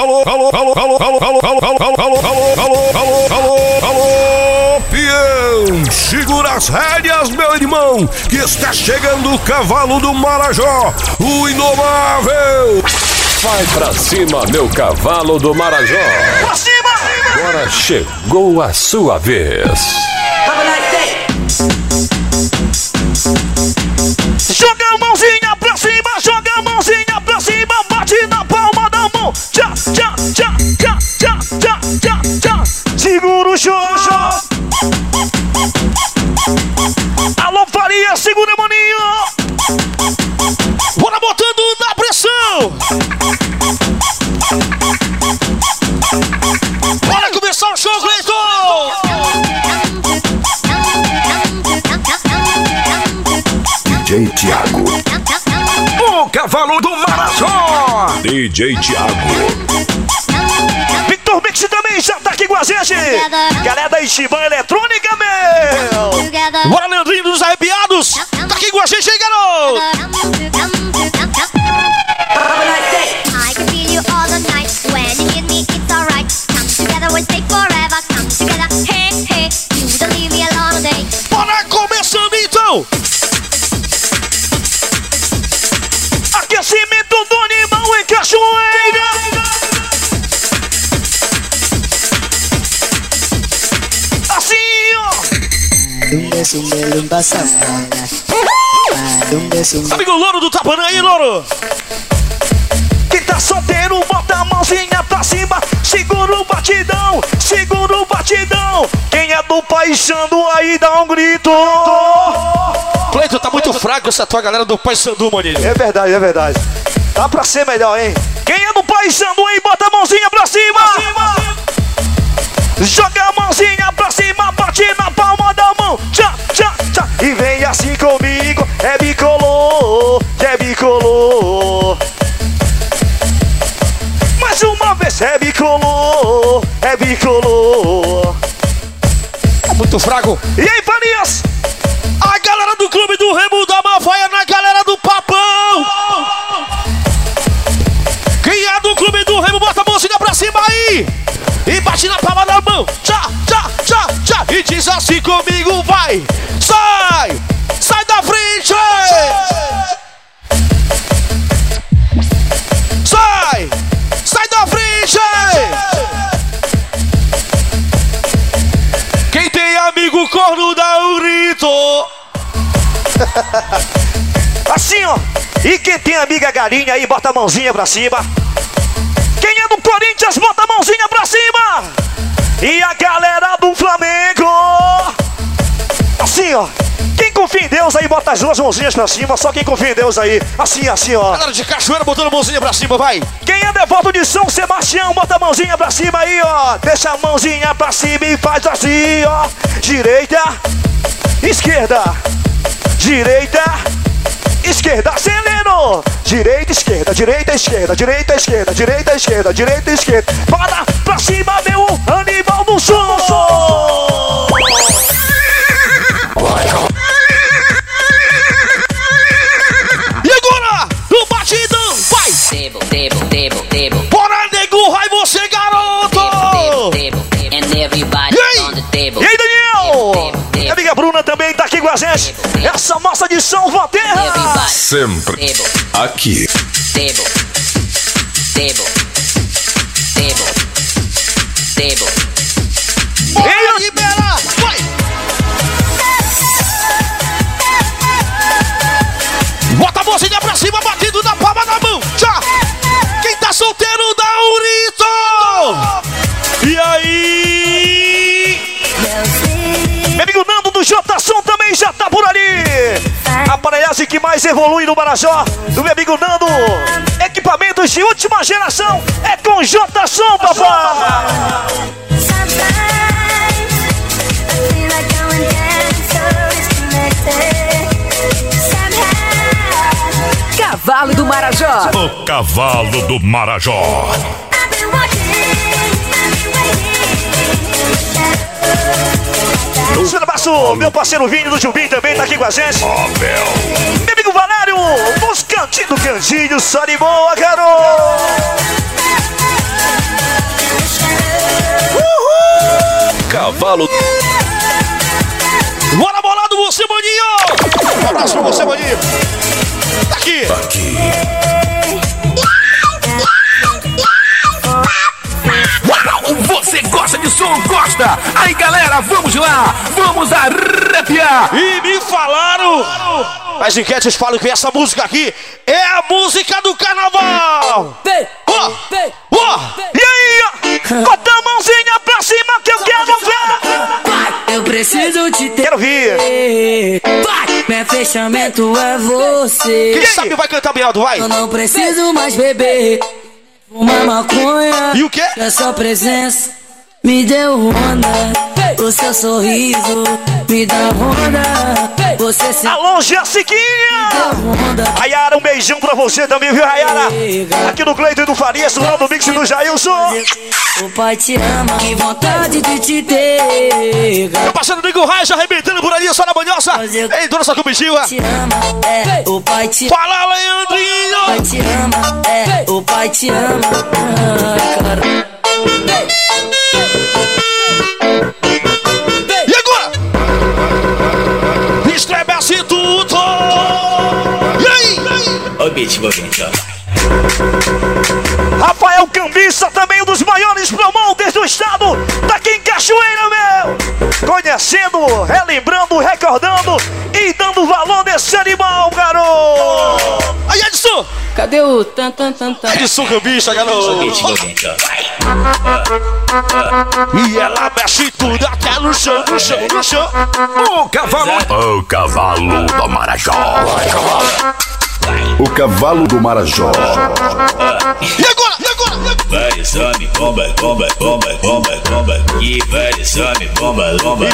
Peão, segura as rédeas, meu irmão, que está chegando o cavalo do Marajó, o inovável. Vai pra cima, meu cavalo do Marajó. Pra cima! Agora chegou a sua vez. Joga a mãozinha pra cima, joga a mãozinha pra cima, bate na palma da mão. Tchá, tchá, tchá, tchá, tchá, tchá, tchá, tchá. Segura o xoxó. Alô, Faria, segura, maninho. Bora botando na pressão. Bora começar o show, Cleiton. DJ Thiago, o cavalo do Marajó. DJ Thiago. Victor Mix também já tá aqui com a gente. Galera da Estiban Eletrônica, meu. Bora, Leandrinho dos Arrepiados. Tá aqui com a gente, hein, garoto. I can feel you all the night. When you hit me, it's alright. Come together, we'll stay forever. Come together, hey, hey. You don't leave me alone all day. Bora começando então. Aquecimento do animal em Cachoeira. Assim, ó. Amigo Louro do Tapanã aí, Louro. Quem tá solteiro, bota a mãozinha pra cima. Segura o batidão, segura o batidão. Quem é do Paixando aí, dá um grito. Cleiton, tá muito fraco essa tua galera do Paixandu, maninho. É verdade, é verdade. Dá pra ser melhor, hein? Quem é do Paixandu aí, bota a mãozinha pra cima. Joga a mãozinha pra cima, bate na palma da mão. Tchá, tchá, tchá. E vem assim comigo, é bicolor, é bicolor. Mais uma vez, é bicolor, é bicolor. É muito fraco. E aí, Farias? A galera do Clube do Remo da Mavaia na galera do Papão. Quem é do Clube do Remo, bota a mãozinha pra cima aí. E bate na palma da mão. Tchá, tchá, tchá, tchá. E diz assim comigo, vai. Sai, sai da frente. Sai, sai da frente. Quem tem amigo corno dá um grito. Assim, ó. E quem tem amiga galinha aí, bota a mãozinha pra cima. Quem é do Corinthians, bota a mãozinha pra cima. E a galera do Flamengo. Assim, ó. Quem confia em Deus aí, bota as duas mãozinhas pra cima. Só quem confia em Deus aí. Assim, assim, ó. Galera de Cachoeira botando a mãozinha pra cima, vai. Quem é devoto de São Sebastião, bota a mãozinha pra cima aí, ó. Deixa a mãozinha pra cima e faz assim, ó. Direita, esquerda. Direita, esquerda, acelerou. Direita, esquerda, direita, esquerda, direita, esquerda, direita, esquerda, direita, esquerda. Para pra cima, meu animal do som. E agora, no batidão, vai. Bora, nego, vai você, garoto. E aí, Daniel? Minha amiga Bruna também tá aqui com a gente. Essa massa de São Vaterra. Sempre aqui. Bora, libera, vai. Bota a mãozinha pra cima, batido na palma da mão. Tchau. Quem tá solteiro dá um grito. E aí? Meu amigo Nando do J-Som também já tá por ali. A aparelhagem que mais evolui no Marajó, do meu amigo Nando. Equipamentos de última geração é com J-Som, papai. Cavalo do Marajó. O cavalo do Marajó. Um abraço, meu parceiro Vini do Jubim também tá aqui com a gente. Meu amigo Valério, os cantinhos do Cantinho, só de boa, garoto. Cavalo. Bora bolado você, maninho! Um abraço pra você, maninho! Tá aqui! Uau, você gosta de som? Gosta? Aí galera, vamos lá! Vamos arrepiar! E me falaram! As enquetes falam que essa música aqui é a música do carnaval! E aí? Bota a mãozinha pra cima que eu quero ver! Eu preciso te ter. Quero ver! Vai! Meu fechamento é você. Quem sabe vai cantar bem alto, vai! Eu não preciso mais beber. Fumar maconha. E o quê? Que a sua presença me deu onda. O seu sorriso me dá onda. Você se Alô, Jessiquinha! Rayara, um beijão pra você também, viu, Rayara? Aqui no Cleiton e do Farias, no Ronaldo Mix e do Jailson. O pai te ama, que vontade de te ter. Meu parceiro Nico Raiz arrebentando por ali, só na manhosa. Ei, dona essa comitiva. Te ama, o pai te ama. Fala, Leandrinho! O pai te ama, o pai te ama. E agora? Estremece tudo! E aí? Ó o beat, ó. Rafael Cambiça, também um dos maiores promoters do estado, daqui em Cachoeira, meu! Conhecendo, relembrando, recordando e dando valor nesse animal, garoto! Aí, Edson! Cadê o tan tan tan tan? Edson Cambiça, garoto! E ela mexe tudo até no chão, no chão, no chão. O cavalo do Marajó. O cavalo do Marajó. E agora? E agora? Vários homens, bomba. E vários homens, bomba.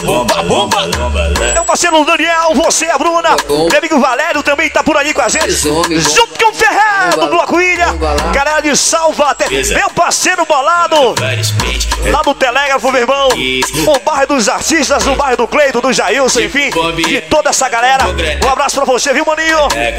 Meu parceiro Daniel, você, a Bruna, meu amigo Valério também tá por aí com a gente. Junto com o Ferrer, do Bloco Ilha, galera de Salvaté, meu parceiro Bolado, lá do Telégrafo, meu irmão, o bairro dos artistas, o bairro do Cleiton, do Jailson, enfim, de toda essa galera. Um abraço pra você, viu, maninho?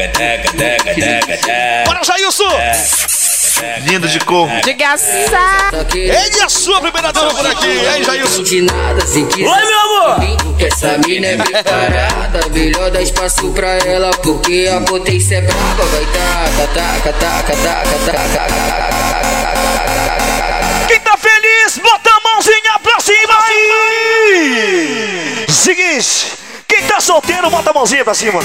Bora, Jailson! Lindo de cor. Ele é a sua primeira dama por aqui, hein, Jailson? Oi, meu amor! Essa mina é preparada, melhor dar espaço pra ela, porque a potência é braba. Vai Quem tá feliz, bota a mãozinha pra cima aí! Seguinte, quem tá solteiro, bota a mãozinha pra cima.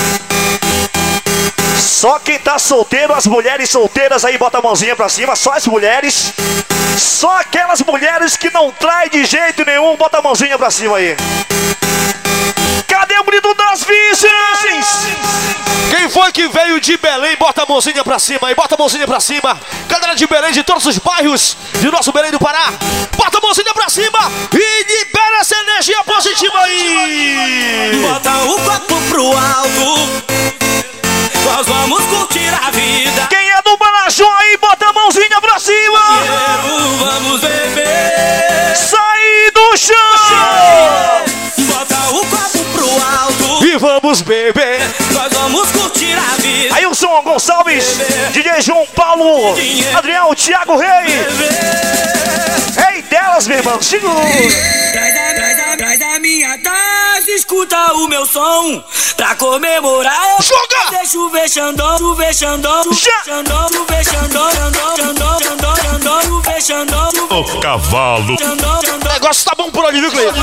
Só quem tá solteiro, as mulheres solteiras aí, bota a mãozinha pra cima. Só as mulheres. Só aquelas mulheres que não traem de jeito nenhum, bota a mãozinha pra cima aí. Cadê o grito das virgens? Quem foi que veio de Belém, bota a mãozinha pra cima aí, bota a mãozinha pra cima. Galera de Belém, de todos os bairros de nosso Belém do Pará, bota a mãozinha pra cima e libera essa energia positiva aí. Bota o copo pro alto, nós vamos curtir a vida. Quem é do Marajó aí, bota a mãozinha pra cima. Vamos beber, Sair do chão. bota o copo pro alto E vamos beber. nós vamos curtir a vida. Ailson Gonçalves, DJ João Paulo, Adriel, Thiago Rei. Ei delas, meu irmão, segura. Traz a minha taça, escuta o meu som. Pra comemorar eu Joga! deixa chover Xandão, chover Xandão, Já! Xandão, chover Xandão, chover Xandão. O cavalo. O negócio tá bom por ali, viu, Cleiton?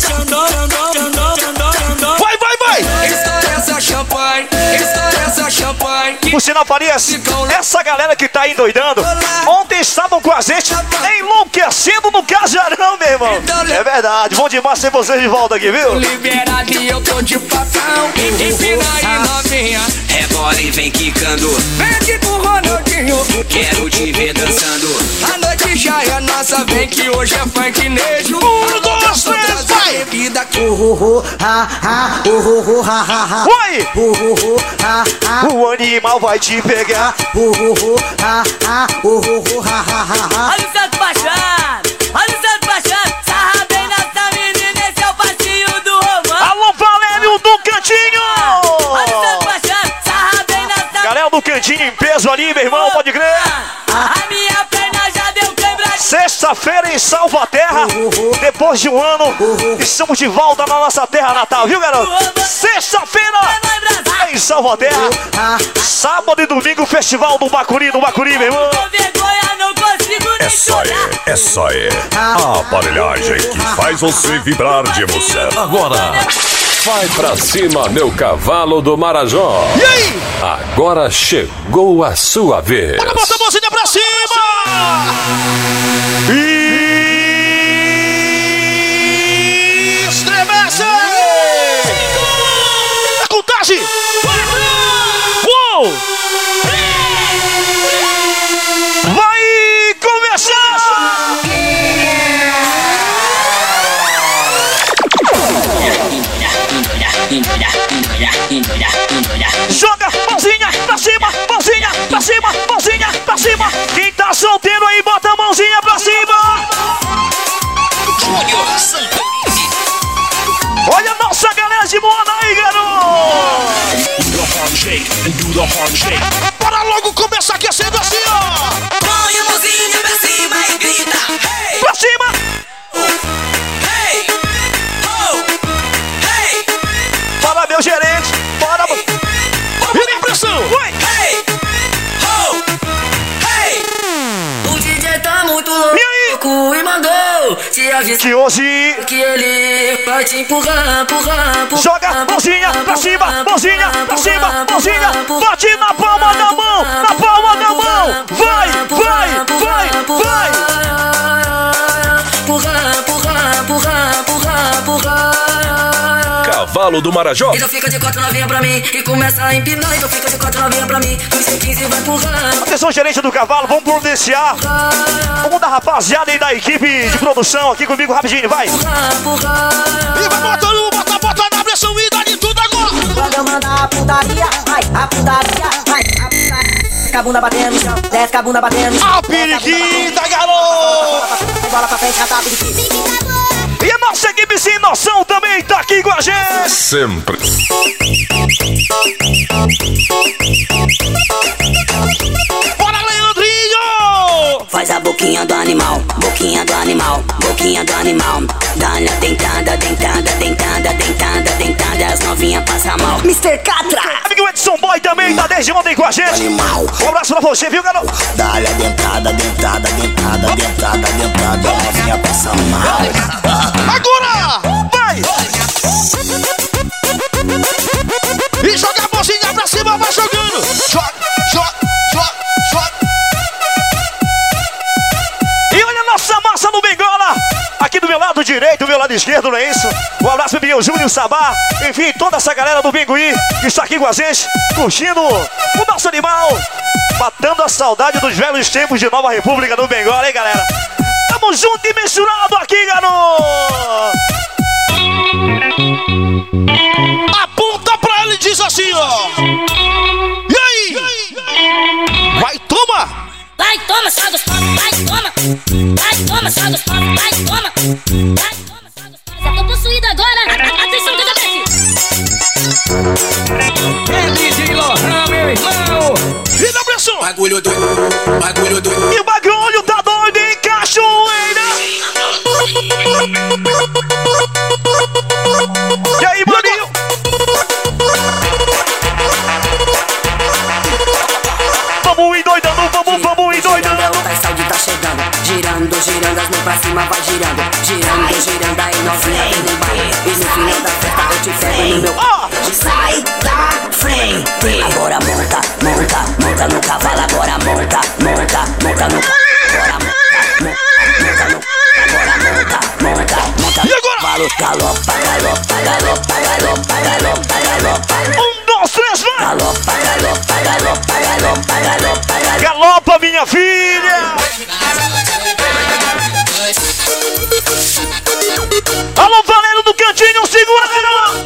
Vai, vai, vai! Estoura essa champanhe, estoura essa champanhe. Por sinal, Farias, essa galera que tá aí doidando, ontem estavam com a gente enlouquecendo no casarão, meu irmão. É verdade, bom demais ter vocês de volta aqui, viu? Liberado e eu tô de papão. Empina aí, novinha. Rebola e vem quicando. Vem aqui com o Ronaldinho. Quero te ver dançando. A noite já é nossa, vem que hoje é funknejo. 1, 2, 3, vai! Bebida Vai! O animal vai te pegar. Olha o Santo Baixado, olha o Santo Baixado. Sarra bem nessa menina, esse é o passinho do romance. Alô, Valério do Cantinho! Olha o Santo Baixado, sarra bem nessa. Galera do Cantinho em peso ali, meu irmão, pode crer. A minha perna já deu quebra. Sexta Sexta-feira em Salvaterra. Depois de um ano, estamos de volta na nossa terra natal, viu, garoto? Sexta-feira em Salvaterra. Sábado e domingo, Festival do Bacuri, meu irmão. É só a aparelhagem que faz você vibrar de emoção. Agora, vai pra cima, meu cavalo do Marajó. E aí? Agora chegou a sua vez. Bora, bota a mãozinha pra cima! Estremece! A contagem! Uou! Vai começar! Joga, mãozinha pra cima, mãozinha pra cima, mãozinha pra cima. Quem tá solteiro aí, bota a mãozinha pra cima. Olha a nossa galera de Moana aí, garoto. Bora logo começar aquecendo assim, ó. Põe a mãozinha pra cima e grita. Hey! Pra cima. Hey! Oh! Hey! Bora, meu gerente. Bora. Vira a pressão. Hey! Oh! Hey! O DJ tá muito louco E aí? e mandou te avisar Que hoje que ele vai te empurrar. joga mãozinha pra cima, mãozinha pra cima, mãozinha. Bate na palma da mão, na palma da mão. Vai. Cavalo do Marajó. Então fica de quatro novinha pra mim e começa a empinar. Então fica de quatro novinha pra mim, no 15 vai empurrar. Atenção, gerente do cavalo, vamos providenciar. Vamos dar rapaziada aí da equipe de produção aqui comigo rapidinho, vai. E vai botando, bota na pressão e dá de tudo agora. Quando manda a putaria, vai, a putaria, vai, a putaria. Desce a bunda batendo no chão, desce a bunda batendo no chão. A periquita, garoto! Bola pra frente, cata a periquita. E a nossa equipe sem noção também tá aqui com a gente. Sempre. Bora, Leandrinho! Faz a boquinha do animal, boquinha do animal, boquinha do animal. Dá-lhe a dentada, dentada, dentada, dentada, dentada. As novinhas passam mal. Mr. Catra! Amigo Edson Boy também tá desde ontem com a gente. Animal. Um abraço pra você, viu, garoto? Dá-lhe a dentada, dentada, dentada, dentada, dentada. As novinhas passam mal. Agora! Vai! E joga a mãozinha pra cima, vai jogando! Joga! E olha a nossa massa no Bengola. Aqui do meu lado direito, do meu lado esquerdo, não é isso? Um abraço pro Miguel Júnior, Sabá. Enfim, toda essa galera do Benguí que está aqui com a gente, curtindo o nosso animal. Matando a saudade dos velhos tempos de Nova República do Bengola, hein, galera? Tamo junto e misturado aqui, garoto! Aponta pra ele e diz assim, ó! E aí? Vai, toma! Vai, toma, sai dos patos, vai, toma. Vai, toma, sai dos patos, vai, toma. Vai, toma, sai dos patos. Eu tô possuído agora. Atenção, que eu DJ Lohan, meu irmão. E na pressão! Bagulho doido, bagulho doido. E o bagulho tá doido em cachoeira! E aí, maninho? Vamos endoidando, vamos endoidando. A saúde tá chegando, girando, girando, as mãos pra cima vai girando, girando, girando, aí novinha vem no baile. E no final da festa eu te pego no meu sai da frente. Agora monta, monta, monta no cavalo, agora monta, monta, monta no agora monta, agora monta, monta, monta no cavalo, galopa, galopa, galopa, galopa, galopa, galopa. 1, 2, 3, vai! Galopa, galopa, galopa, galopa, galopa, galopa. Galopa, minha filha! Alô, Valero do Cantinho, segura, garoto!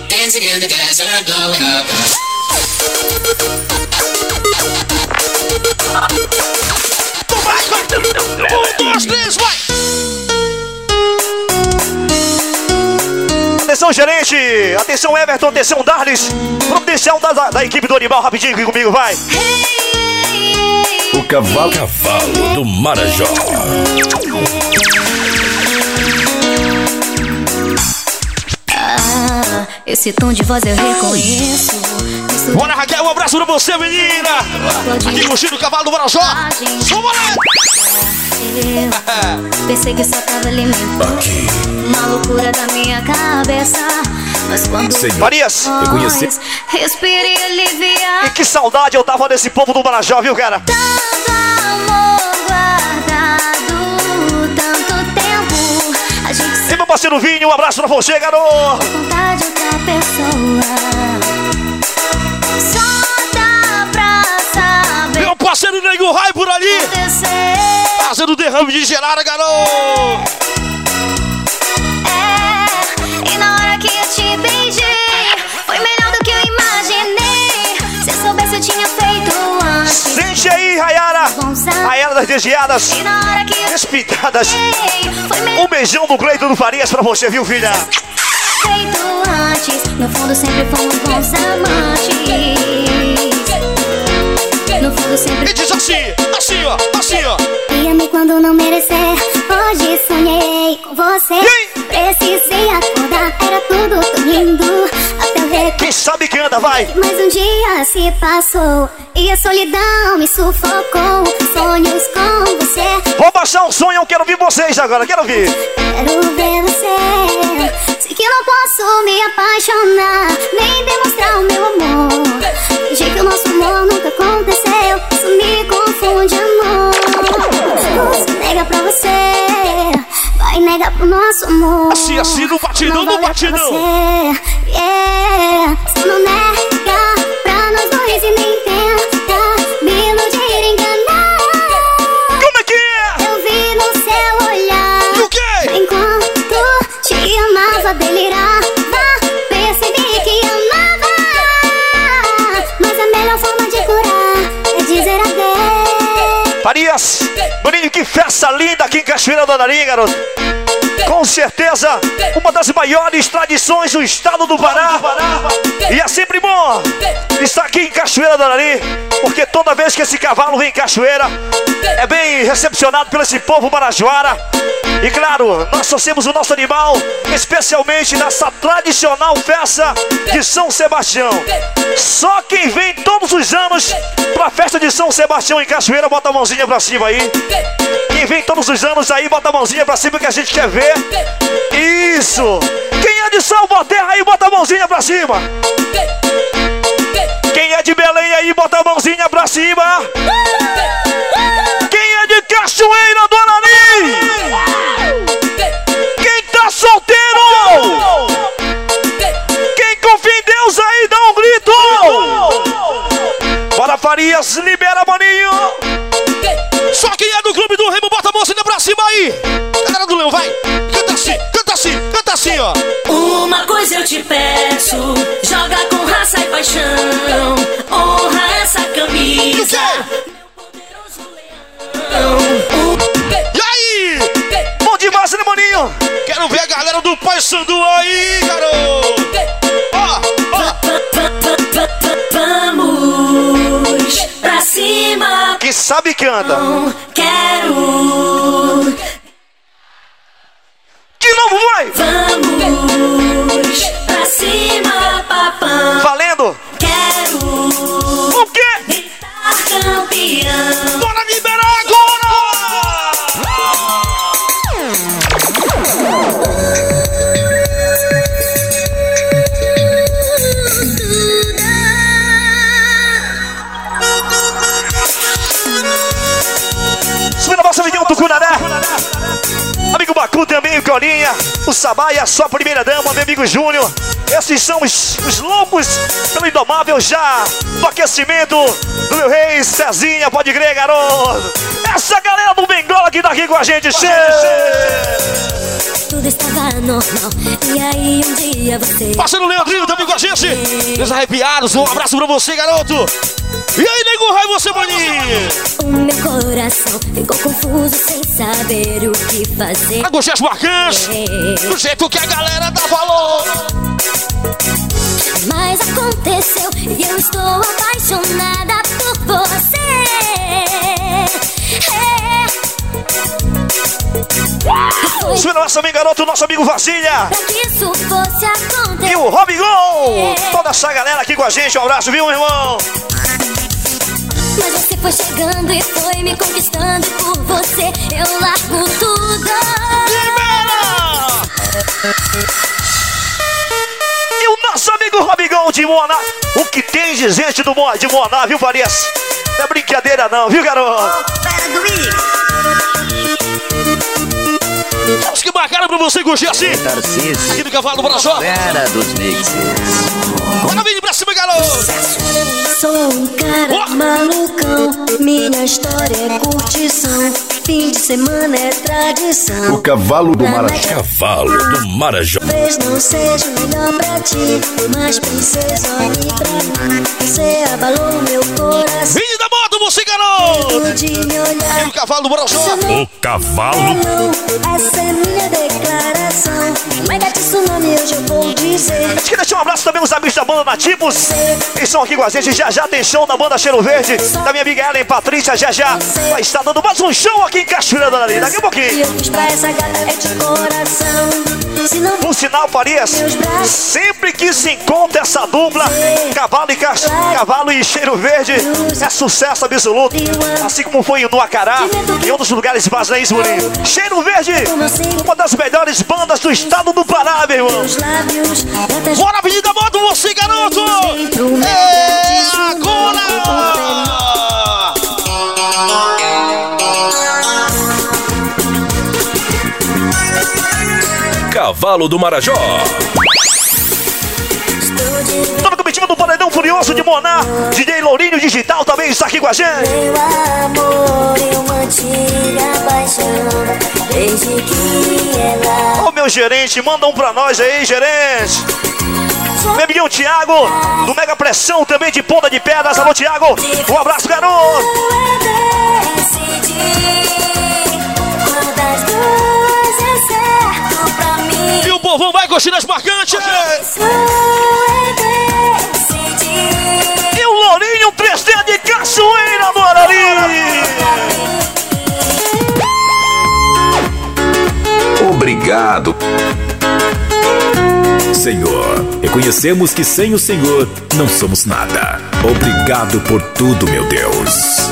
Vai, 1, 2, 3, vai! Atenção, gerente! Atenção, Everton! Atenção, Darlis! Providencial da equipe do Animal, rapidinho aqui comigo, vai! O cavalo do Marajó. Esse tom de voz eu reconheço. Bora, Raquel, um abraço pra você, menina. Aqui curtindo o Cavalo do Marajó. Vamos lá. Pensei que só tava alimentando uma loucura da minha cabeça. Mas quando Farias, respirei aliviar. E que saudade eu tava desse povo do Marajó, viu, cara? Tanto amor guardado, tanto tempo. A gente E meu parceiro Vinho, um abraço pra você, garoto. vontade de outra pessoa. Só dá pra saber. Meu parceiro Nego Rai por ali. Fazendo derrame de gelada, garoto. E na hora que eu te beijei, foi melhor do que eu imaginei. Se eu soubesse eu tinha feito antes. Sente aí, Rayara. Rayara das Desviadas. E na hora que eu Respitadas. foi melhor Um beijão do Cleiton do Farias pra você, viu, filha? feito antes. No fundo sempre fomos bons amantes. No fundo sempre. E diz assim, assim ó, assim ó. Ia-me quando não merecer. Hoje sonhei com você. Precisei acordar, era tudo tão lindo. Até eu ver. Quem sabe que anda, vai. Mas um dia se passou e a solidão me sufocou. Sonhos com você. Vou baixar um sonho, eu quero ouvir vocês agora, quero ouvir. Quero ver você. Sei que não posso me apaixonar, nem demonstrar o meu amor. Fingi que o nosso amor nunca aconteceu. Isso me confunde, amor. Posso negar pra você, vai negar pro nosso amor. Assim, assim, no batidão, no batidão. Se não nega pra nós dois e nem tenta me iludir, enganar. Como é que é? Eu vi no seu olhar. E o quê? Enquanto te amava, delirava. Percebi que amava. Mas a melhor forma de curar é dizer adeus. Farias, Boninho, que festa linda aqui em Cachoeira do Nariz, garoto. Com certeza, uma das maiores tradições do estado do Pará. E é sempre bom estar aqui em Cachoeira do Arari, porque toda vez que esse cavalo vem em Cachoeira, é bem recepcionado pelo esse povo marajoara. E claro, nós trouxemos o nosso animal, especialmente nessa tradicional festa de São Sebastião. Só quem vem todos os anos pra festa de São Sebastião em Cachoeira, bota a mãozinha pra cima aí. Quem vem todos os anos aí, bota a mãozinha pra cima que a gente quer ver. Isso! Quem é de Salvaterra aí, bota a mãozinha pra cima. Quem é de Belém aí, bota a mãozinha pra cima. Quem é de Cachoeira do Arari? Quem tá solteiro? Quem confia em Deus aí, dá um grito. Bora, Farias, libera, maninho. Só quem é do Clube do Remo, bota a mãozinha pra cima aí. Galera do Leão, vai. Canta assim, canta assim, canta assim, ó. Uma coisa eu te peço, joga com raça e paixão. Honra essa camisa, meu poderoso leão. E aí? Bom demais, né, maninho? Quero ver a galera do Pai Sandu aí, garoto. Ó, ó. Vamos pra cima. Quem sabe que anda? Quero. De novo, vai! Vamos pra cima, papão. Valendo! Quero. O quê? Gritar campeão. Bora liberar agora! Subindo a nossa amiguinha do Tucunaré. Amigo Bacu também, o Colinha, o Sabá e a sua primeira dama, meu amigo Júnior. Esses são os loucos pelo Indomável já no aquecimento do meu rei Cezinha, pode crer, garoto. Essa galera do Bengola que tá aqui com a gente, Tudo estava normal, e aí um dia você... Parceiro Leandrinho também com a gente. Meus arrepiados, um abraço pra você, garoto. E aí, Nego Rai, você, maninho? O meu coração ficou confuso sem saber o que fazer. Agora os marcantes, do jeito que a galera dá valor. Mas aconteceu e eu estou apaixonada por você. Suíra, nossa amiga garoto, nosso amigo Vasília. Pra que isso fosse acontecer. E o Robigol. Toda essa galera aqui com a gente. Um abraço, viu, irmão? Mas você foi chegando e foi me conquistando. Por você eu largo tudo. E o nosso amigo Robigol de Moana. O que tem de gente de Moana, viu, Farias? Não é brincadeira não, viu, garoto? Acho que marcaram pra você curtir assim. Aqui no Cavalo do Marajó. Era dos mixes. Bora vir pra cima, garoto. Sou um cara malucão. Minha história é curtição. Fim de semana é tradição. O Cavalo do Marajó. Cavalo do Marajó. Talvez não seja o melhor pra ti, mas princesa, olhe pra mim. Você abalou meu coração. Vim da moto, você, garoto. De me olhar. E o Cavalo do Marajó. O Cavalo. Essa é minha declaração. Mega de tsunami, hoje eu vou dizer. A gente quer deixar um abraço também aos amigos da banda Nativos. Que estão aqui com a gente. Já tem show da banda Cheiro Verde. Da minha amiga Ellen Patrícia. Já vai estar dando mais um show aqui em Cachoeira da Areia. Daqui a pouquinho. Eu fiz pra essa gata é de coração. Por sinal, Farias, sempre que se encontra essa dupla, Cavalo e Cheiro Verde, é sucesso absoluto. Assim como foi no Acará e outros lugares mais aí, Esmurinho. Cheiro Verde, uma das melhores bandas do estado do Pará, meu irmão. Bora, Avenida Moto, você, garoto! É agora! Cavalo do Marajó. Toda a comitiva do Paredão Furioso de Moná. DJ Lourinho Digital também está aqui com a gente. Meu amor, eu mantive a paixão desde que ela... Ô, meu gerente, manda um pra nós aí, gerente. Meu amiguinho Thiago, do Mega Pressão também de Ponta de Pedras. Alô, Thiago. Um abraço, garoto. E o povão vai curtir as marcantes. E o Lourinho 3D de Cachoeira do Arari. Obrigado, Senhor. Reconhecemos que sem o Senhor não somos nada. Obrigado por tudo, meu Deus.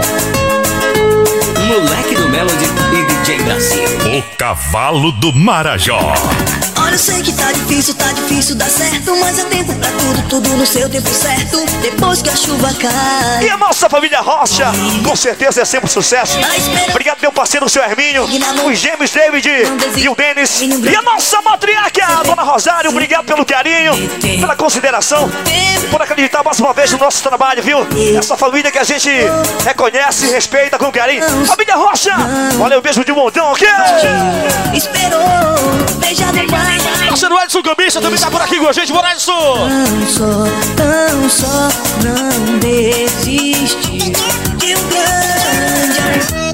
Moleque do Melody e DJ Brasil. O Cavalo do Marajó. Olha, eu sei que tá difícil dar certo, mas é tempo pra tudo no seu tempo certo, depois que a chuva cai. E a nossa família Rocha, com certeza é sempre um sucesso. Obrigado, meu parceiro, o seu Hermínio, os gêmeos David e o Denis. E a nossa matriarca, a dona Rosário, obrigado pelo carinho, pela consideração, por acreditar mais uma vez no nosso trabalho, viu? Essa família que a gente reconhece e respeita com carinho. Família Rocha, olha o beijo de um montão, ok? Esperou, beijado mais. Parceiro Edson Cambista também tá por aqui com a gente, bora, Edson! Tão só, não desiste de um grande amor.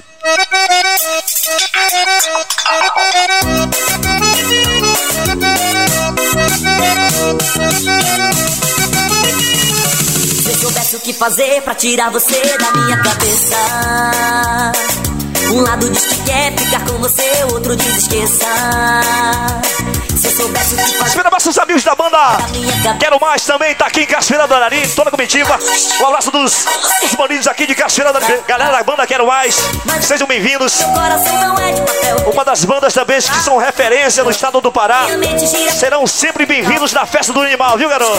Se eu soubesse o que fazer pra tirar você da minha cabeça, um lado diz que quer ficar com você, outro diz esqueça. Se eu soubesse o que fazer... Espera nossos amigos da banda Quero Mais também, tá aqui em Cachoeira do Arari, toda a comitiva. Um abraço dos maninhos aqui de Cachoeira do Arari. Galera da banda Quero Mais, sejam bem-vindos. Uma das bandas também que são referência no estado do Pará. Serão sempre bem-vindos na festa do animal, viu, garoto?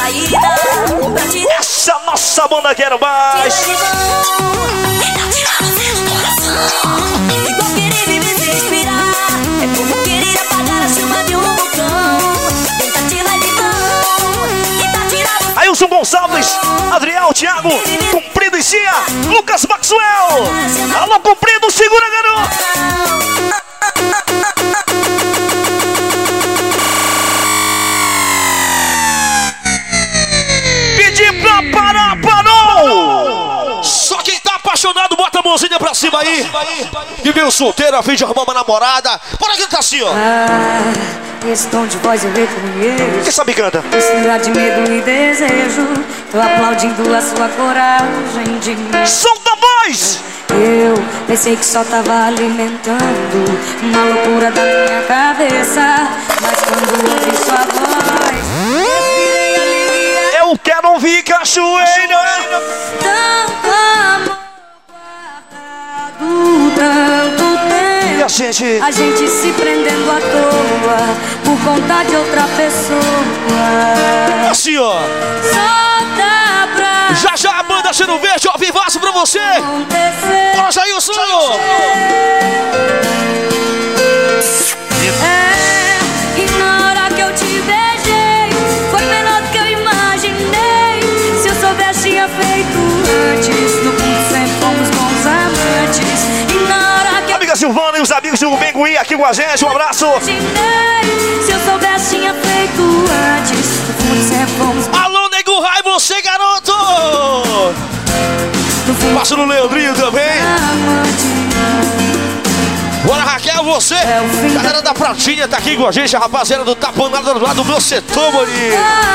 Essa nossa banda Quero Mais. Igual querer viver sem respirar, é como querer apagar a chama de um vulcão. Tentativa de vão, Ailson Gonçalves, Adriel, Thiago, Cumprido e Cia, Lucas Maxwell. Alô, Cumprido, segura, garoto. Pedi pra parar, parou. Só quem tá apaixonado, bota a mãozinha pra cima aí. E veio solteiro a fim de arrumar uma namorada. Bora cantar assim, ó. Esse tom de voz eu reconheço. Quem sabe canta? Mistura de medo e desejo. Tô aplaudindo a sua coragem de mim. Solta a voz! Eu pensei que só tava alimentando uma loucura da minha cabeça, mas quando ouvi sua voz, respirei alegria. Eu quero ouvir Cachoeira. Tanto amor guardado, tanto tempo. E a gente se prendendo à toa por conta de outra pessoa. Assim, ó. Só dá pra já já a banda Cheiro Verde, ó, vivaço pra você. Bora, Jailson. E na hora que eu te beijei, foi melhor do que eu imaginei. Se eu soubesse, tinha feito antes. No fundo sempre fomos bons amantes. E na hora que amiga Silvana e os amigos do Bengui aqui com a gente, um abraço. Se eu soubesse, tinha feito antes. No fundo sempre fomos bons. Alô, Nego Rai, você, garoto. Passa no Leandrinho também. Bora, Raquel, você. Galera da Pratinha tá aqui com a gente, a rapaziada do Tapanada do lado do meu setor, Mori.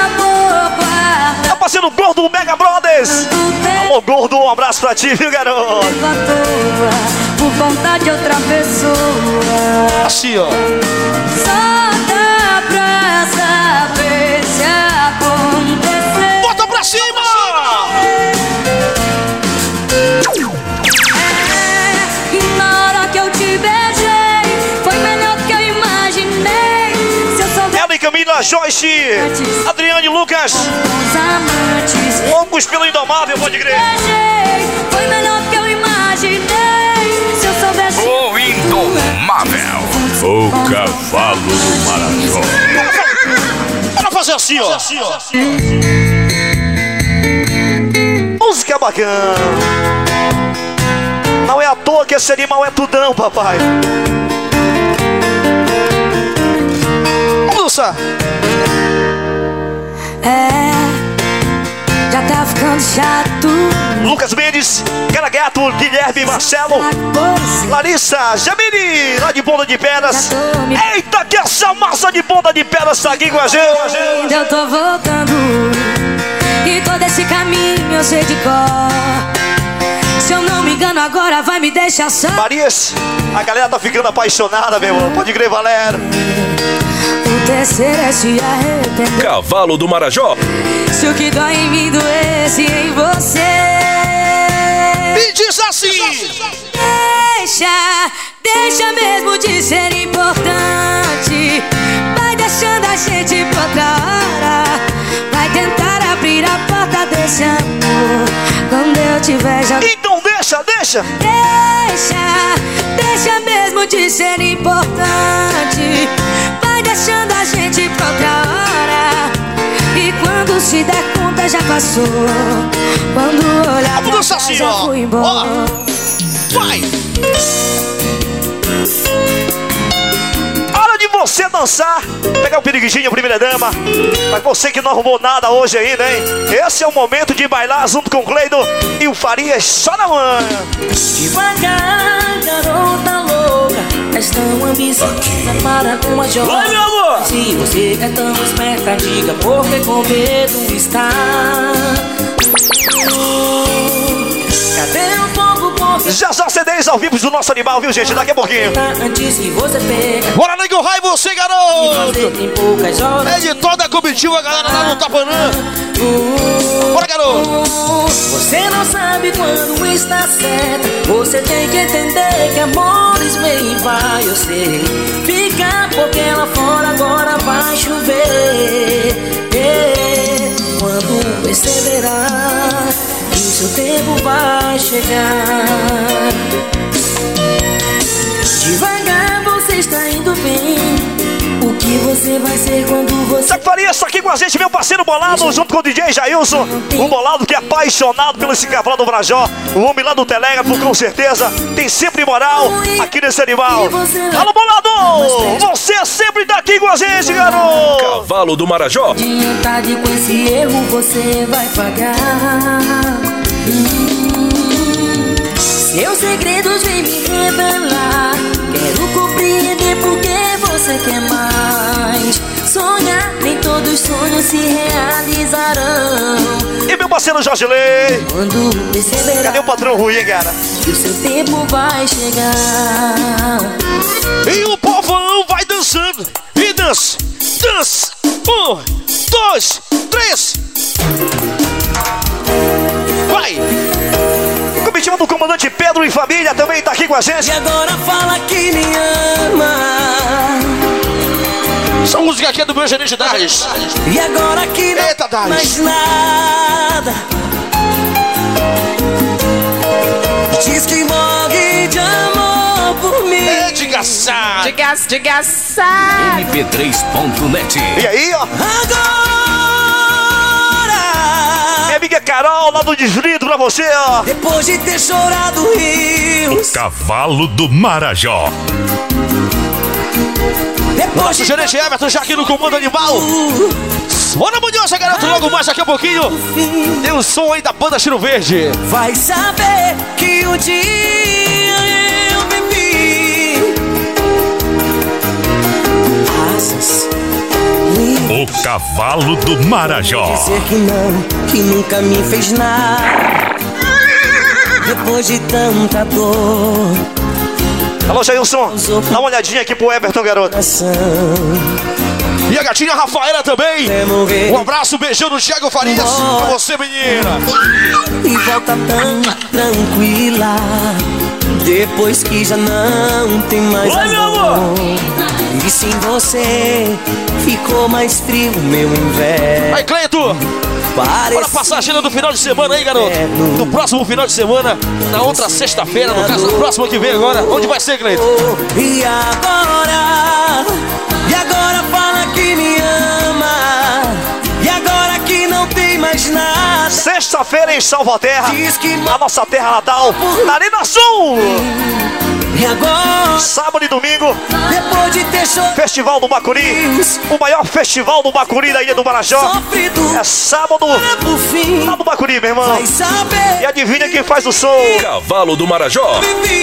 Tá passando o Gordo do Mega Brothers. Alô, Gordo, um abraço pra ti, viu, garoto? Por vontade de outra pessoa. Assim, ó. Só dá pra saber se acontecer. Bota pra cima! E na hora que eu te beijei, foi melhor do que eu imaginei. Se eu soubesse. Ela e Camila, Joyce, Adriane, Lucas. Longos pelo Indomável, pode crer. Foi melhor do que eu imaginei. Se eu soubesse. O Indomável, o cavalo do Marajó. Bora fazer assim, ó. Música bacana. Não é à toa que esse animal é tudão, papai. Moça. Já tá ficando chato. Lucas Mendes, Caragueto, Guilherme, Marcelo, Larissa, Jamiri, lá de Ponta de Pedras. Eita, que essa massa de Ponta de Pedras tá aqui com a gente. Eu tô voltando e todo esse caminho eu sei de cor. Se eu não me engano agora vai me deixar só. Marias, a galera tá ficando apaixonada, meu irmão. Pode crer, Valério. O terceiro é se arrepender. Cavalo do Marajó. Se o que dói em mim doesse em você. Me diz assim. Deixa mesmo de ser importante. Vai deixando a gente pra outra hora. Vai tentar abrir a porta desse amor quando eu tiver já. Então deixa. Deixa mesmo de ser importante. Vai deixando a gente pra outra hora. E quando se der conta já passou. Quando olhar pra trás assim, já fui embora. Vai! Hora de você dançar. Pegar o periguinho, a primeira dama. Mas você que não arrumou nada hoje ainda, hein? Esse é o momento de bailar junto com o Cleido e o Farias só na manhã. Devagar, garota louca, és tão ambiciosa para uma jovem. Vai, meu amor! Se você é tão esperta, diga porque com medo está. Cadê o fogo? Já CDs ao vivo do nosso animal, viu, gente? Daqui a pouquinho. Antes que você pega. Bora, Nego Rai, você, garoto! É de toda a comitiva, galera lá no Tapanã. Bora, garoto! Você não sabe quando está certa. Você tem que entender que amores vem e vai. Eu sei. Fica porque lá fora agora vai chover. Quando perceberá que o seu tempo vai chegar. Devagar você está indo bem. O que você vai ser quando você... Sabe Farias está aqui com a gente, meu parceiro Bolado, junto com o DJ Jailson. O Bolado que é apaixonado pelo esse cavalo do Brajó. O homem lá do Telégrafo, com certeza, tem sempre moral aqui nesse animal. Alô, Bolado! Você sempre tá aqui com a gente, garoto! Cavalo do Marajó. Adiantado com esse erro você vai pagar. Seus segredos vêm me revelar. Quero compreender porque você quer mais. sonha, nem todos os sonhos se realizarão. E meu parceiro Jorge Lei? Quando perceberá, cadê o patrão Rui, hein, cara? que o seu tempo vai chegar. E o povão vai dançando. E dança, dança. 1, 2, 3. Vai! Comitiva do comandante Pedro e família também tá aqui com a gente. E agora fala que me ama. Essa música aqui é do meu gerente Darius. E agora que não eita, mais nada. Diz que morre de amor por mim. É de gaçar. De gaçar. mp3.net. E aí, ó. Agora, Minha amiga Carol, lá do Distrito, pra você, ó. depois de ter chorado rios, Cavalo do Marajó. Nosso gerente Everton já aqui no comando animal. Bora, Munhosa, garoto, logo mais daqui a pouquinho. Tem o som aí da banda Cheiro Verde. vai saber que um dia eu bebi asas. O Cavalo do Marajó. Dizer que não, que nunca me fez nada. Depois de tanta dor. Alô, Jailson, dá uma olhadinha aqui pro Everton, garoto. E a gatinha Rafaela também. Um abraço, beijão do Thiago Farias. Pra você, menina. E volta tão tranquila, depois que já não tem mais Oi, meu amor. E sem você ficou mais frio meu inverno. Aí, Cleito. Bora passar a agenda do final de semana aí, garoto. No próximo final de semana, na outra sexta-feira, no caso, no próximo que vem agora. Onde vai ser, Cleito? E agora fala que me ama. E agora que não tem mais nada. Sexta-feira em Salvaterra, a nossa terra natal, na Arena Sul. E agora, sábado e domingo, depois de ter chorado, Festival do Bacuri, o maior festival do Bacuri da Ilha do Marajó. É sábado lá do Bacuri, meu irmão. E adivinha quem faz o som? Cavalo do Marajó.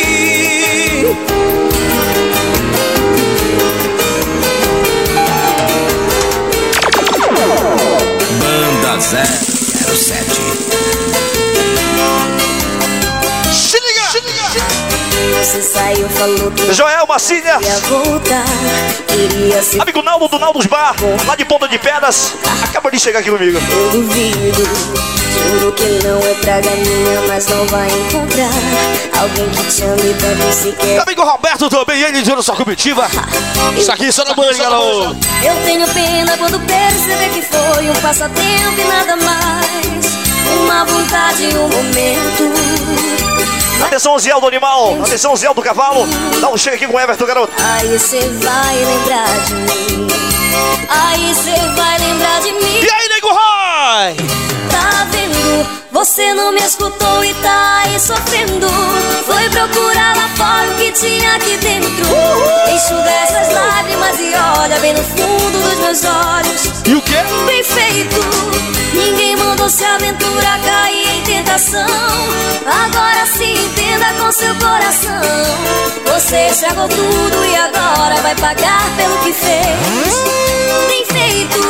Banda 007. Se liga! Você saiu, falou que Joel Massinha, ia voltar. Queria ser amigo Naldo do Naldos Bar, lá de Ponta de Pedras. Acaba de chegar aqui comigo. eu duvido. Juro que não é praga minha, mas não vai encontrar alguém que te ame tanto se quer. Amigo Roberto também, ele dizendo sua comitiva. Isso aqui, só na banha, garoto. Eu tenho pena quando perceber que foi um passatempo e nada mais. Uma vontade e um momento. Atenção, Ziel do animal. Atenção, Ziel do cavalo. Dá um chega aqui com o Everton, garoto. Aí cê vai lembrar de mim. Aí cê vai lembrar de mim. E aí, nego Roy? Tá vendo? Você não me escutou e tá aí sofrendo. Foi procurar lá fora o que tinha aqui dentro. Enxuga essas lágrimas e olha bem no fundo dos meus olhos. E o quê? Bem feito. Ninguém mandou se aventurar, cair em tentação. Agora se entenda com seu coração. Você estragou tudo e agora vai pagar pelo que fez. Bem feito.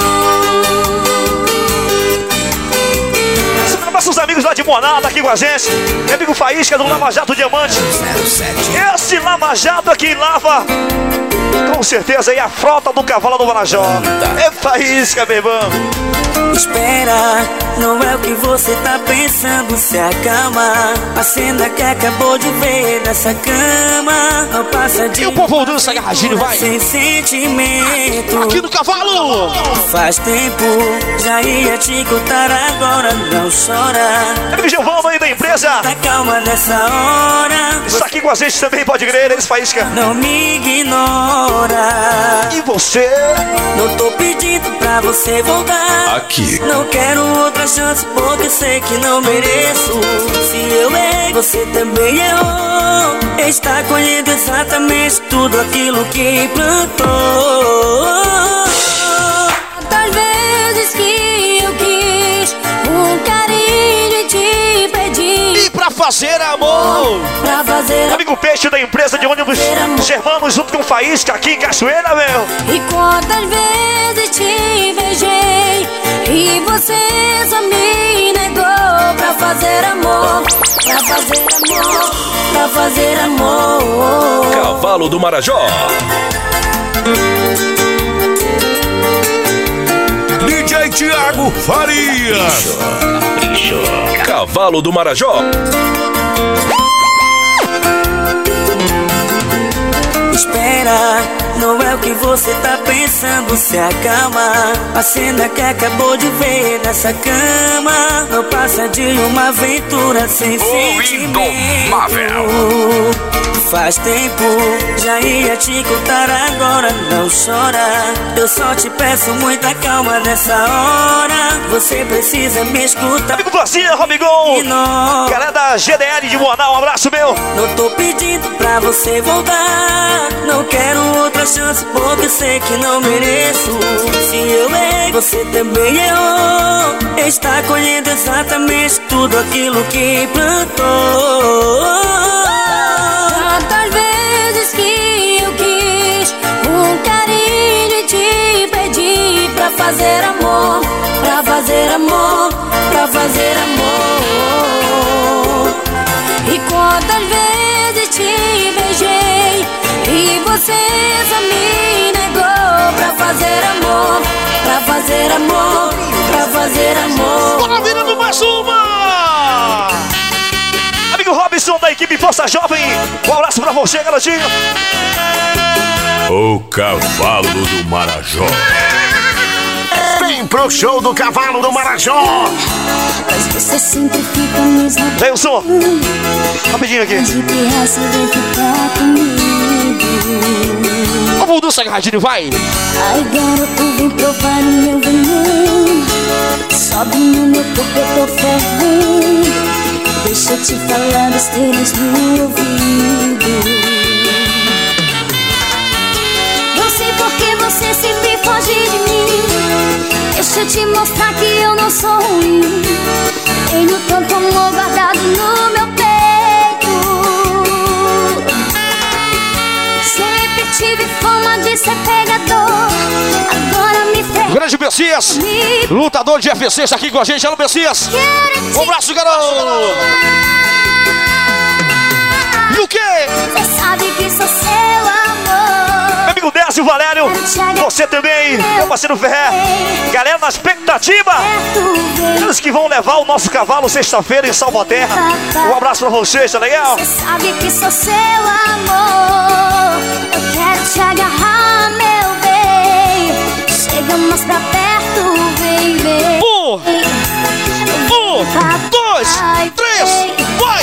Nossos amigos lá de Monada aqui com a gente. Meu amigo Faísca do Lava Jato Diamante. 07. Esse Lava Jato aqui lava com certeza aí a frota do Cavalo do Marajó. É Faísca, meu irmão. Espera, não é o que você tá pensando, se acalma. A cena que acabou de ver nessa cama não passa de. E o povo dança agarradinho, vai. Sem sentimento. Aqui no Cavalo. Faz tempo, já ia te contar agora, não chora. Amigo Giovanni aí da empresa. Tá calma nessa hora. Está aqui com a gente também, pode crer, eles Faísca. Não me ignora. E você? Não tô pedindo pra você voltar. Aqui. Não quero outra chance porque sei que não mereço. Se eu errei, você também errou. Está colhendo exatamente tudo aquilo que plantou. Quantas vezes que eu quis um carinho e te pedi. E pra fazer amor. Pra fazer Amigo Peixe da empresa de ônibus Germano junto com Faísca aqui em Cachoeira, meu. E quantas vezes te beijei e você só me negou. Pra fazer amor, pra fazer amor, pra fazer amor. Cavalo do Marajó. DJ Thiago Farias. Cavalo do Marajó. Espera, não é o que você tá pensando, se acalma. A cena que acabou de ver nessa cama não passa de uma aventura sem sentimento. Faz tempo, já ia te contar agora, não chora. Eu só te peço muita calma nessa hora. Você precisa me escutar. Amigo Placinha, Robigol, galera da GDL de Moanal, um abraço meu. Não tô pedindo pra você voltar, não quero outra chance porque sei que não mereço. Se eu errei, você também errou. Está colhendo exatamente tudo aquilo que plantou. Tantas vezes que eu quis um carinho e te pedi pra fazer amor, pra fazer amor, pra fazer amor. E quantas vezes te beijei e você só me negou. Pra fazer amor, pra fazer amor, pra fazer amor. Bora virando mais uma! Amigo Robson da equipe Força Jovem, um abraço pra você, garotinho. O Cavalo do Marajó. Vem pro show do Cavalo do Marajó. Mas você sempre fica mesmo. Vem o som. Rapidinho aqui. De pirraça vem ficar comigo. Vamos do Sagradinho, vai. Ai, garoto, vem provar o meu veneno. Sobe no meu corpo, eu tô fervendo. Deixa eu te falar besteiras no ouvido. Não sei por que você sempre foge de mim. Deixa eu te mostrar que eu não sou ruim. Tenho tanto amor guardado no meu peito. Sempre tive fama de ser pegador. Agora me ferro. Grande Messias, lutador de UFC, está aqui com a gente. Alô, Messias. Um abraço, garoto. E o quê? Você sabe que sou seu amor. Meu amigo Décio Valério, você também, meu parceiro Ferrer. Galera na expectativa, eles que vão levar o nosso cavalo sexta-feira em Salvaterra. Um abraço pra vocês, tá legal? Você sabe que sou seu amor. Eu quero te agarrar, meu bem. Chega mais pra perto, baby. 1, 2, 3, vai!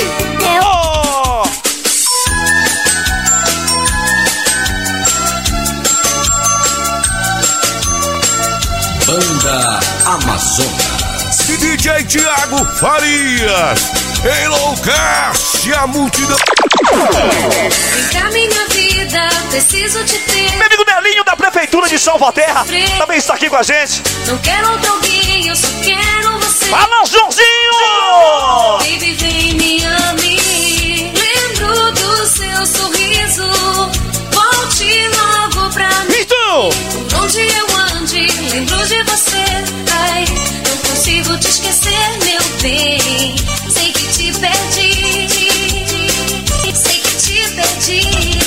Banda Amazonas. E DJ Thiago Farias. Enlouquece a multidão. Vem cá, minha vida, preciso te ter. Meu amigo Nelinho da Prefeitura de Salvaterra também está aqui com a gente. Não quero outro alguém, eu só quero você. Fala, Joãozinho! Baby, vem, me ame. Lembro do seu sorriso. Volte logo pra mim. Então! Por onde eu ande, lembro de você. Ai, não consigo te esquecer, meu bem. Sei que te perdi. Sei que te perdi.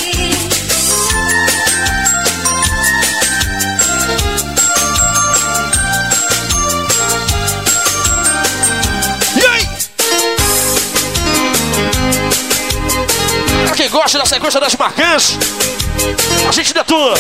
Pra quem gosta da sequência das marcantes, a gente detua.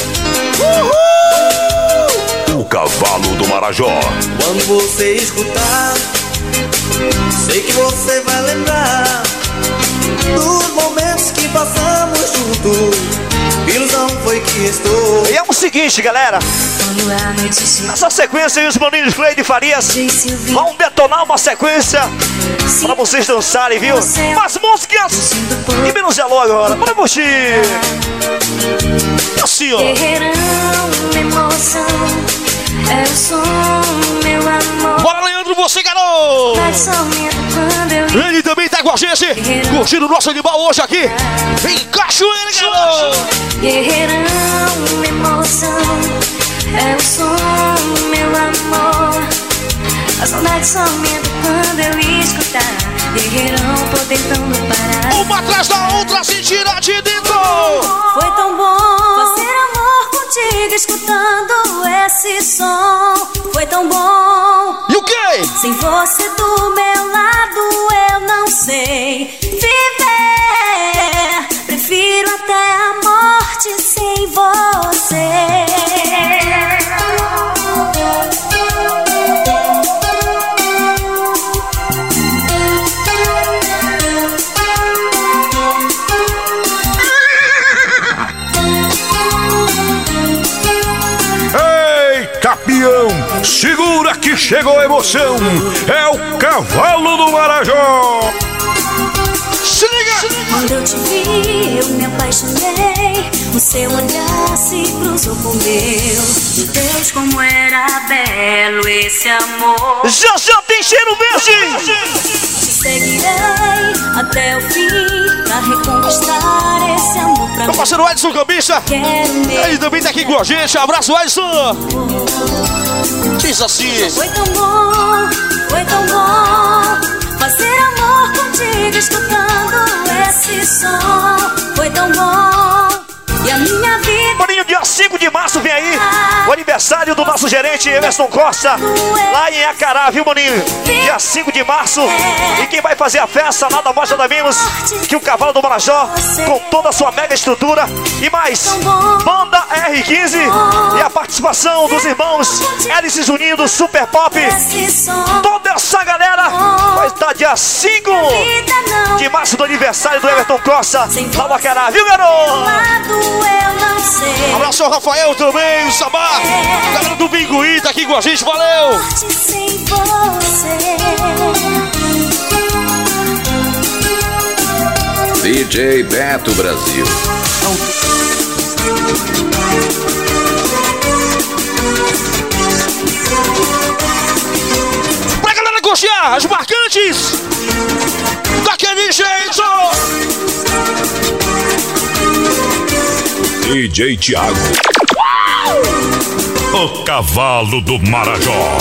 O Cavalo do Marajó. Quando você escutar, sei que você vai lembrar dos momentos que passamos juntos. Ilusão foi que restou. E é o seguinte, galera. Nessa sequência, os maninhos Cleide e Farias vão detonar uma sequência pra vocês dançarem, viu? Mais músicas e menos alô agora. Bora curtir. Assim, ó. Guerreirão, emoção. É o som, meu amor. Bora, Leandro, você, garoto! Ele também tá com a gente, curtindo o nosso animal hoje aqui em Cachoeira, garoto! Guerreirão, emoção. É o som, meu amor. A saudade só aumenta quando eu escutar. Guerreirão, tô tentando parar. Uma atrás da outra, se tirar de dentro. Foi tão bom fazer amor contigo, escutando esse som. Foi tão bom. E o quê? Sem você do meu lado eu não sei viver. Prefiro até a morte sem você. Campeão, segura que chegou a emoção. É o Cavalo do Marajó. Se liga! Quando eu te vi, eu me apaixonei. O seu olhar se cruzou com o meu. Meu Deus, como era belo esse amor. Já tem cheiro verde! Te seguirei até o fim pra reconquistar esse amor pra mim. Meu parceiro Edson Cambista, ele também tá aqui com a gente. Abraço, Edson! Diz assim. Foi tão bom fazer amor contigo, escutando esse som. Foi tão bom. E a minha vida. Boninho, dia 5 de março vem aí o aniversário do nosso gerente Emerson Costa, lá em Acará, viu, Boninho? Dia 5 de março. E quem vai fazer a festa, nada mais nada menos que o Cavalo do Marajó, com toda a sua mega estrutura. E mais, Banda R15 e a participação dos irmãos Hélices Unidos, Super Pop. Toda essa galera vai estar dia 5 de março do aniversário do Everton Costa, lá no Acará, viu, garoto? Abraço ao Rafael também, o Sabá, galera do Binguí tá aqui com a gente, valeu! DJ Beto Brasil. Pra galera coxear, as marcantes daquele jeito! DJ Thiago, o Cavalo do Marajó.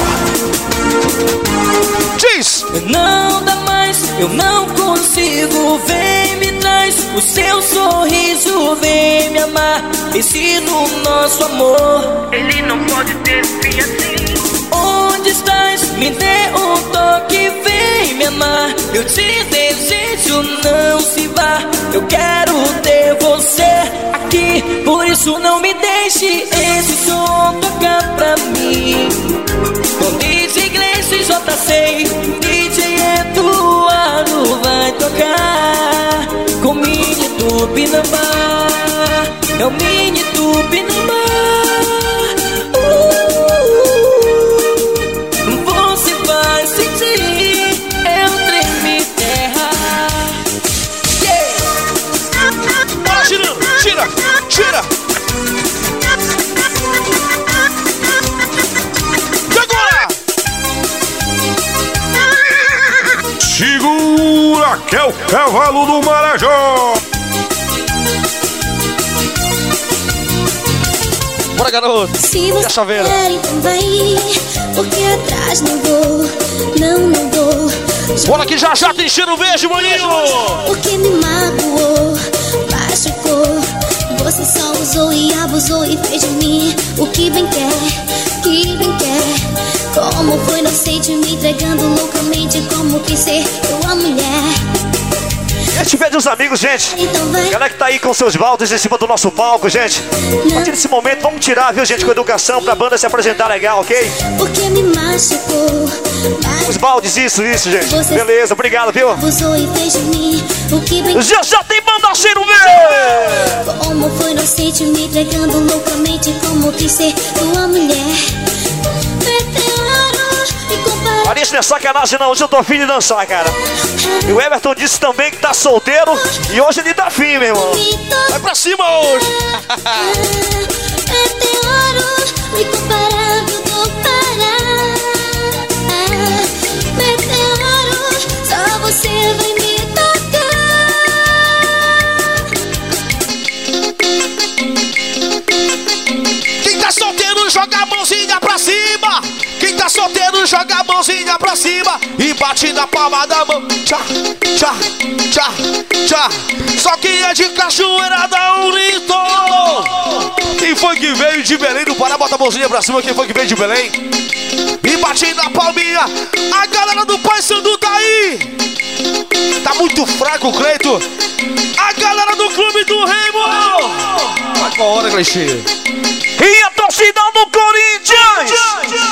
Diz! Não dá mais, eu não consigo. Vem, me traz o seu sorriso. Vem me amar, ensina o nosso amor. Ele não pode ter fim assim. Onde estás? Me dê um toque. Vem me amar, eu te desejo, não se vá. Eu quero ter você aqui, por isso não me deixe esse som tocar pra mim. Com DJ Gleice e JC, DJ Eduardo vai tocar. Com Mini Tupinambá, é o Mini Tupinambá. Você vai sentir, eu tremi terra. Bora, girando, tira, tira. E agora? Segura que é o Cavalo do Marajó. Bora, garoto. Se você quer, então vai, porque atrás não vou, não vou. Bora que já tem cheiro verde, maninho. Porque me magoou, machucou. Você só usou e abusou e fez de mim o que bem quer, que bem quer. Como foi inocente me entregando loucamente, como quis ser tua mulher. A gente pede os amigos, gente. Galera que tá aí com seus baldes em cima do nosso palco, gente. A partir desse momento, vamos tirar, viu, gente, com educação, pra banda se apresentar legal, ok? Porque me machucou. Os baldes, isso, gente. Beleza, obrigado, viu? Já tem banda cheiro verde! Como foi inocente me entregando loucamente, como quis ser tua mulher. Olha, isso não é sacanagem não, hoje eu tô afim de dançar, cara. E o Everton disse também que tá solteiro e hoje ele tá afim, meu irmão. Vai pra cima hoje. Meteoro, incomparável, mãozinha pra cima e bate na palma da mão. Tchá, tchá, tchá, tchá. Só quem é de Cachoeira dá um grito. Quem foi que veio de Belém do Pará? Bota a mãozinha pra cima. Quem foi que veio de Belém? E bate na palminha. A galera do Paysandu tá aí. Tá muito fraco o Cleito. A galera do Clube do Remo. Vai com a hora, Cleitinho. E a torcida do Corinthians.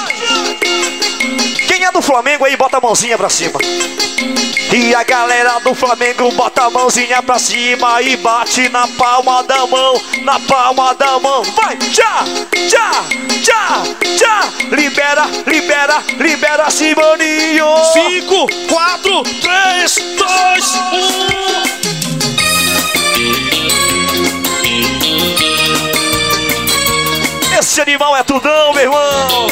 Quem é do Flamengo aí, bota a mãozinha pra cima. E a galera do Flamengo bota a mãozinha pra cima e bate na palma da mão, na palma da mão. Vai, tchá, tchá, tchá, tchá. Libera, libera, libera, Simoninho. 5, 4, 3, 2, 1. Esse animal é tudão, meu irmão.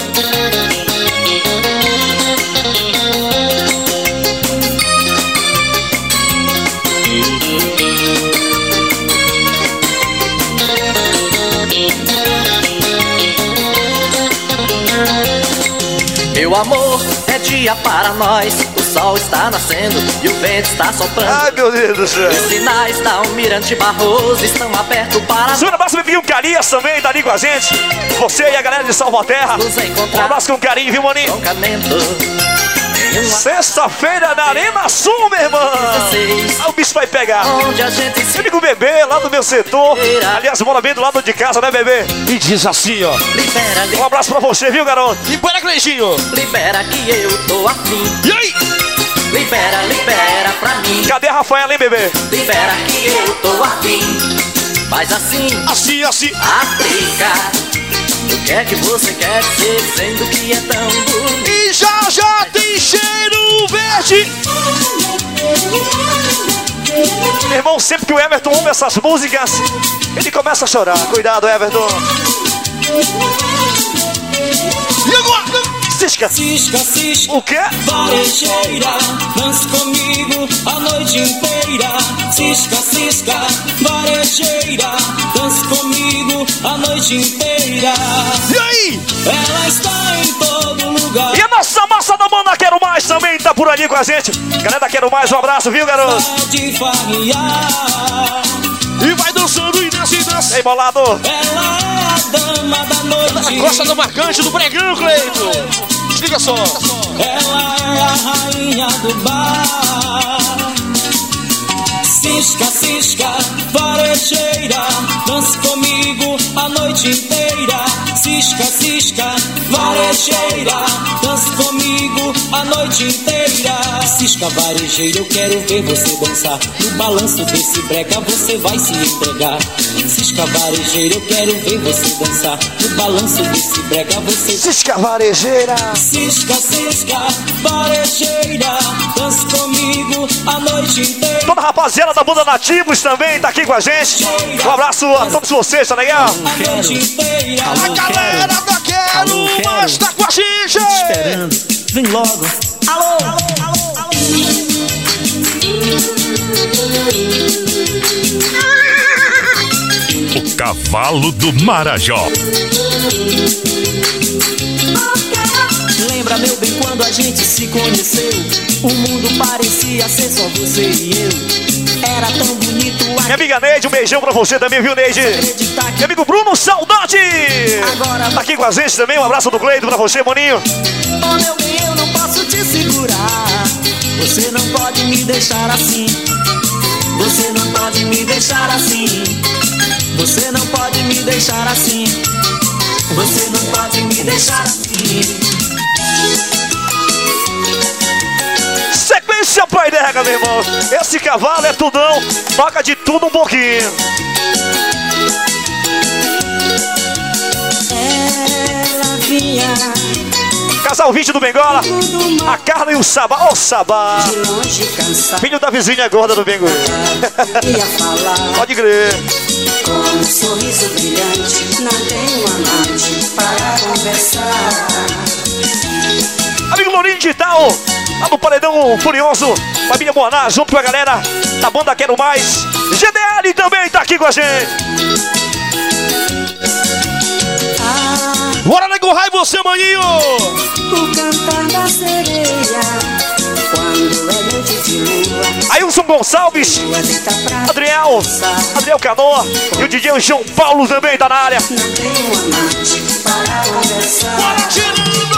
Meu amor, é dia para nós. O sol está nascendo e o vento está soprando. Ai, meu Deus do céu. Os sinais da Almirante Barroso estão abertos para... Um abraço, meu Carias também, tá ali com a gente. Você e a galera de Salvaterra. Um abraço com carinho, viu, maninho? Sexta-feira na Arena Sul, meu irmão. O bicho vai pegar. Onde a gente se... Amigo Bebê, lá do meu setor. Aliás, mora bem do lado de casa, né, Bebê? E diz assim, ó. Um abraço pra você, viu, garoto? Libera, Cleitinho. Libera que eu tô afim. E aí? Libera, libera pra mim. Cadê a Rafaela, hein, Bebê? Libera que eu tô afim. Mas assim, assim, assim. Aplica. O que é que você quer dizer dizendo que é tão bonito? E já tem cheiro verde. Meu irmão, sempre que o Everton ouve essas músicas, ele começa a chorar. Cuidado, Everton. E agora? Cisca. Cisca, cisca. O quê? Varejeira, dance comigo a noite inteira. Cisca, cisca, varejeira, dance comigo a noite inteira. E aí? Ela está em todo lugar. E a nossa massa da banda Quero Mais também tá por ali com a gente. Galera, Quero Mais, um abraço, viu, garoto? De farriar. E vai dançando e desce, dança. Ei, bolado. Ela é a dama da noite. Gosta do marcante do pregão, Cleito. Liga só. Ela é a rainha do bar. Cisca, cisca, varejeira, dance comigo a noite inteira. Cisca, cisca, varejeira, dance comigo a noite inteira. Cisca, varejeira, eu quero ver você dançar. No balanço desse brega você vai se entregar. Cisca, varejeira, eu quero ver você dançar. No balanço desse brega você... Cisca, varejeira. Cisca, cisca, varejeira, dance comigo a noite inteira. Toda a rapaziada da banda Nativos também tá aqui com a gente. Um abraço a todos vocês, tá legal? A galera da Quero Mais tá com a gente. Esperando, vem logo. Alô, alô, alô, alô. O Cavalo do Marajó. Lembra, meu bem, quando a gente se conheceu? O mundo parecia ser só você e eu. Era tão bonito. Minha amiga Neide, um beijão pra você também, viu, Neide? Meu amigo Bruno, saudade! Agora tá aqui com a gente também, um abraço do Cleito pra você, maninho. Oh, meu bem, eu não posso te segurar. Você não pode me deixar assim. Você não pode me deixar assim. Você não pode me deixar assim. Você não pode me deixar assim. Sequência Pai Dega, meu irmão. Esse cavalo é tudão. Toca de tudo um pouquinho. Ela vinha. Casal 20 do Bengola. A Carla e o Sabá. Ô, oh, Sabá. Filho da vizinha gorda do Bengola. Pode crer. Com um sorriso brilhante, não tem um amante para conversar. Amigo Lourinho Digital, lá no Paredão Furioso, família Moaná, junto com a galera da banda Quero Mais. GDL também tá aqui com a gente. Bora, nego Rai, você, maninho! O cantar da sereia, quando é noite de lua. Ailson Gonçalves, Adriel Canoa e o DJ João Paulo também tá na área. Não tenho amante para conversar. Bora, tirando!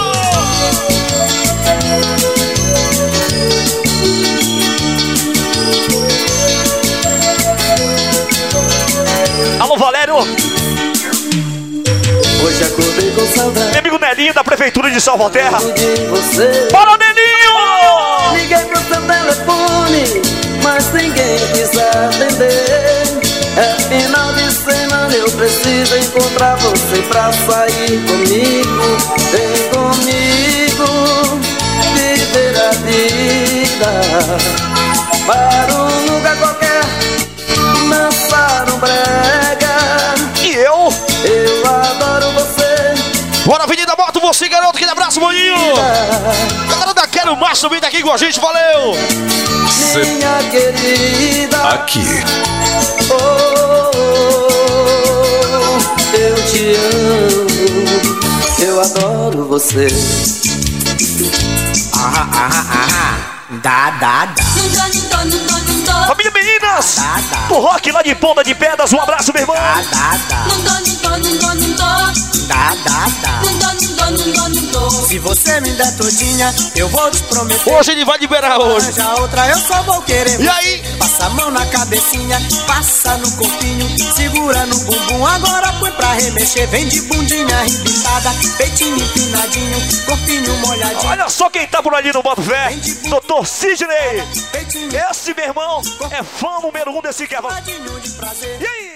Alô, Valério! Hoje acordei com saudade. Meu amigo Nelinho da Prefeitura de Salvaterra. Você. Bora, Nelinho! Liguei pro seu telefone, mas ninguém quis atender. É final de semana, eu preciso encontrar você pra sair comigo. Vem comigo, viver a vida. Para um lugar qualquer, dançar um brega. E eu adoro você. Bora, Avenida Moto, você, garoto, aquele abraço, maninho! Galera da Quero Mais também tá aqui com a gente, valeu! Minha querida. Aqui. Eu te amo, eu adoro você. Dá. Família Meninas, do rock lá de Ponta de Pedras, um abraço, meu irmão. Se você me der todinha, eu vou te prometer. Hoje ele vai liberar hoje. Já outra eu só vou querer. E aí? Passa a mão na cabecinha, passa no corpinho, segura no bumbum, agora põe pra remexer. Vem de bundinha arrebitada, peitinho empinadinho, corpinho molhadinho. Olha só quem tá por ali no Boto Fé, Dr. Sidney. Esse, meu irmão, é fã número 1 desse cavalo. E aí?